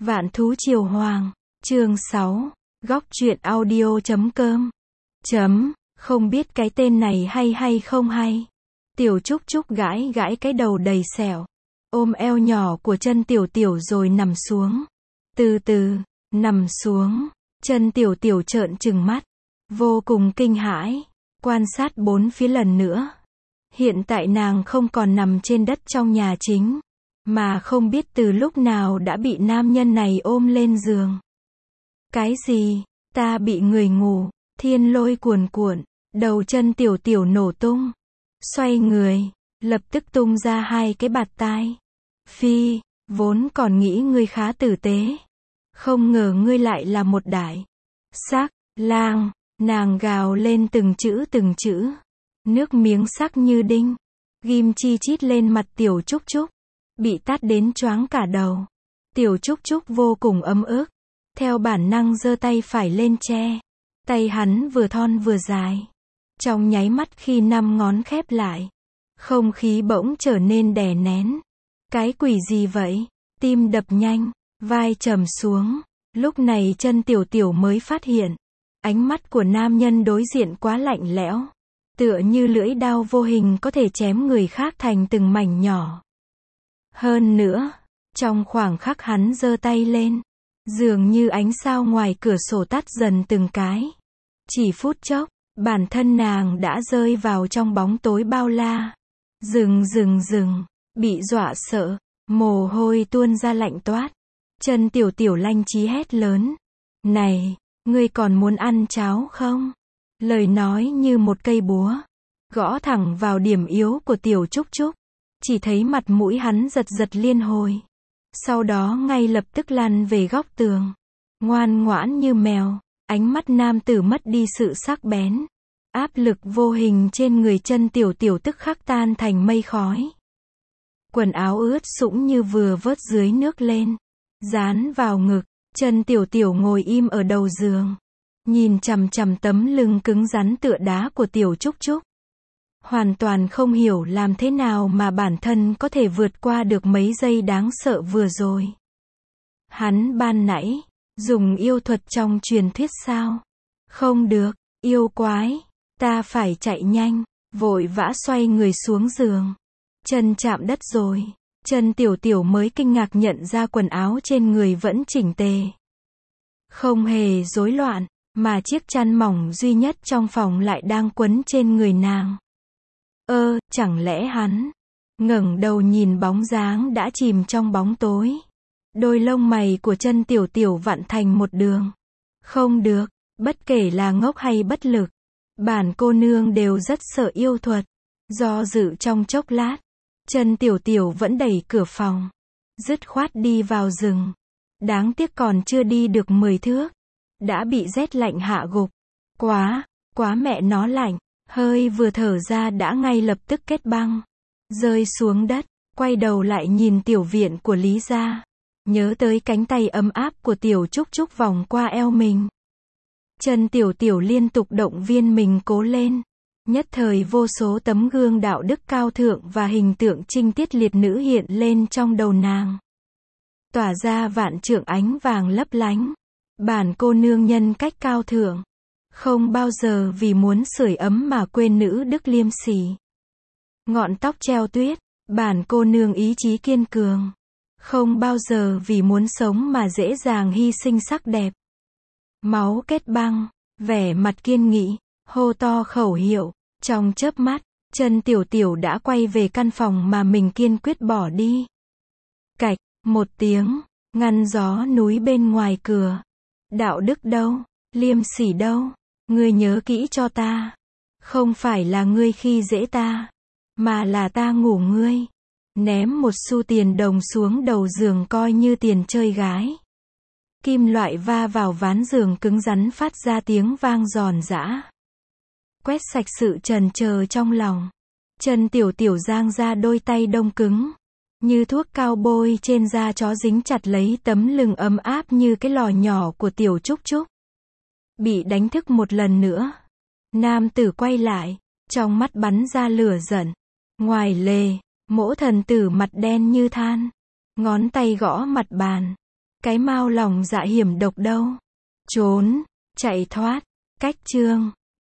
Vạn thú triều hoàng, chương 6, góc truyện audio.com. Không biết cái tên này hay không hay. Tiểu Trúc Trúc gãi gãi cái đầu đầy sẹo, ôm eo nhỏ của chân Tiểu Tiểu rồi nằm xuống. Từ từ, nằm xuống, chân Tiểu Tiểu trợn trừng mắt, vô cùng kinh hãi, quan sát bốn phía lần nữa. Hiện tại nàng không còn nằm trên đất trong nhà chính, mà không biết từ lúc nào đã bị nam nhân này ôm lên giường. Cái gì? Ta bị người ngủ, thiên lôi cuồn cuộn, đầu chân Tiểu Tiểu nổ tung. Xoay người, lập tức tung ra hai cái bạt tai. Phi, vốn còn nghĩ ngươi khá tử tế. Không ngờ ngươi lại là một đại sắc lang, nàng gào lên từng chữ. Nước miếng sắc như đinh, ghim chi chít lên mặt Tiểu Trúc Trúc. Bị tát đến choáng cả đầu. Tiểu Trúc Trúc vô cùng ấm ức, theo bản năng giơ tay phải lên che. Tay hắn vừa thon vừa dài. Trong nháy mắt khi 5 ngón khép lại, không khí bỗng trở nên đè nén. Cái quỷ gì vậy? Tim đập nhanh, vai trầm xuống. Lúc này chân Tiểu Tiểu mới phát hiện, ánh mắt của nam nhân đối diện quá lạnh lẽo, tựa như lưỡi dao vô hình có thể chém người khác thành từng mảnh nhỏ. Hơn nữa, trong khoảng khắc hắn giơ tay lên, dường như ánh sao ngoài cửa sổ tắt dần từng cái. Chỉ phút chốc, bản thân nàng đã rơi vào trong bóng tối bao la. Dừng, bị dọa sợ, mồ hôi tuôn ra lạnh toát. Chân Tiểu Tiểu lanh trí hét lớn. Này, ngươi còn muốn ăn cháo không? Lời nói như một cây búa, gõ thẳng vào điểm yếu của Tiểu Trúc Trúc. Chỉ thấy mặt mũi hắn giật liên hồi. Sau đó ngay lập tức lăn về góc tường. Ngoan ngoãn như mèo, ánh mắt nam tử mất đi sự sắc bén. Áp lực vô hình trên người chân Tiểu Tiểu tức khắc tan thành mây khói. Quần áo ướt sũng như vừa vớt dưới nước lên, dán vào ngực. Chân Tiểu Tiểu ngồi im ở đầu giường, nhìn chằm chằm tấm lưng cứng rắn tựa đá của Tiểu Trúc Trúc. Hoàn toàn không hiểu làm thế nào mà bản thân có thể vượt qua được mấy giây đáng sợ vừa rồi. Hắn ban nãy dùng yêu thuật trong truyền thuyết sao? Không được, yêu quái, ta phải chạy nhanh, vội vã xoay người xuống giường. Chân chạm đất rồi, chân Tiểu Tiểu mới kinh ngạc nhận ra quần áo trên người vẫn chỉnh tề. Không hề rối loạn, mà chiếc chăn mỏng duy nhất trong phòng lại đang quấn trên người nàng. Chẳng lẽ hắn ngẩng đầu nhìn bóng dáng đã chìm trong bóng tối. Đôi lông mày của chân Tiểu Tiểu vặn thành một đường. Không được, bất kể là ngốc hay bất lực, bản cô nương đều rất sợ yêu thuật. Do dự trong chốc lát, chân Tiểu Tiểu vẫn đẩy cửa phòng, dứt khoát đi vào rừng. Đáng tiếc còn chưa đi được 10 thước, đã bị rét lạnh hạ gục. Quá mẹ nó lạnh. Hơi vừa thở ra đã ngay lập tức kết băng, rơi xuống đất. Quay đầu lại nhìn tiểu viện của Lý gia, nhớ tới cánh tay ấm áp của Tiểu Trúc Trúc vòng qua eo mình. Chân Tiểu Tiểu liên tục động viên mình cố lên. Nhất thời vô số tấm gương đạo đức cao thượng và hình tượng trinh tiết liệt nữ hiện lên trong đầu nàng, tỏa ra vạn trượng ánh vàng lấp lánh. Bản cô nương nhân cách cao thượng, không bao giờ vì muốn sưởi ấm mà quên nữ đức liêm sỉ. Ngọn tóc treo tuyết, bản cô nương ý chí kiên cường, không bao giờ vì muốn sống mà dễ dàng hy sinh sắc đẹp. Máu kết băng, vẻ mặt kiên nghị, hô to khẩu hiệu. Trong chớp mắt, chân Tiểu Tiểu đã quay về căn phòng mà mình kiên quyết bỏ đi. Cạch, một tiếng, ngăn gió núi bên ngoài cửa. Đạo đức đâu? Liêm sỉ đâu? Ngươi nhớ kỹ cho ta. Không phải là ngươi khi dễ ta, mà là ta ngủ ngươi. Ném một xu tiền đồng xuống đầu giường coi như tiền chơi gái. Kim loại va vào ván giường cứng rắn phát ra tiếng vang giòn giã. Quét sạch sự chần chờ trong lòng. Chân Tiểu Tiểu giang ra đôi tay đông cứng, như thuốc cao bôi trên da chó dính chặt lấy tấm lưng ấm áp như cái lò nhỏ của Tiểu Trúc Trúc. Bị đánh thức một lần nữa. Nam tử quay lại, trong mắt bắn ra lửa giận. Ngoài lề, mỗ thần tử mặt đen như than, ngón tay gõ mặt bàn. Cái mau lòng dạ hiểm độc đâu. Trốn, chạy thoát. Cách chương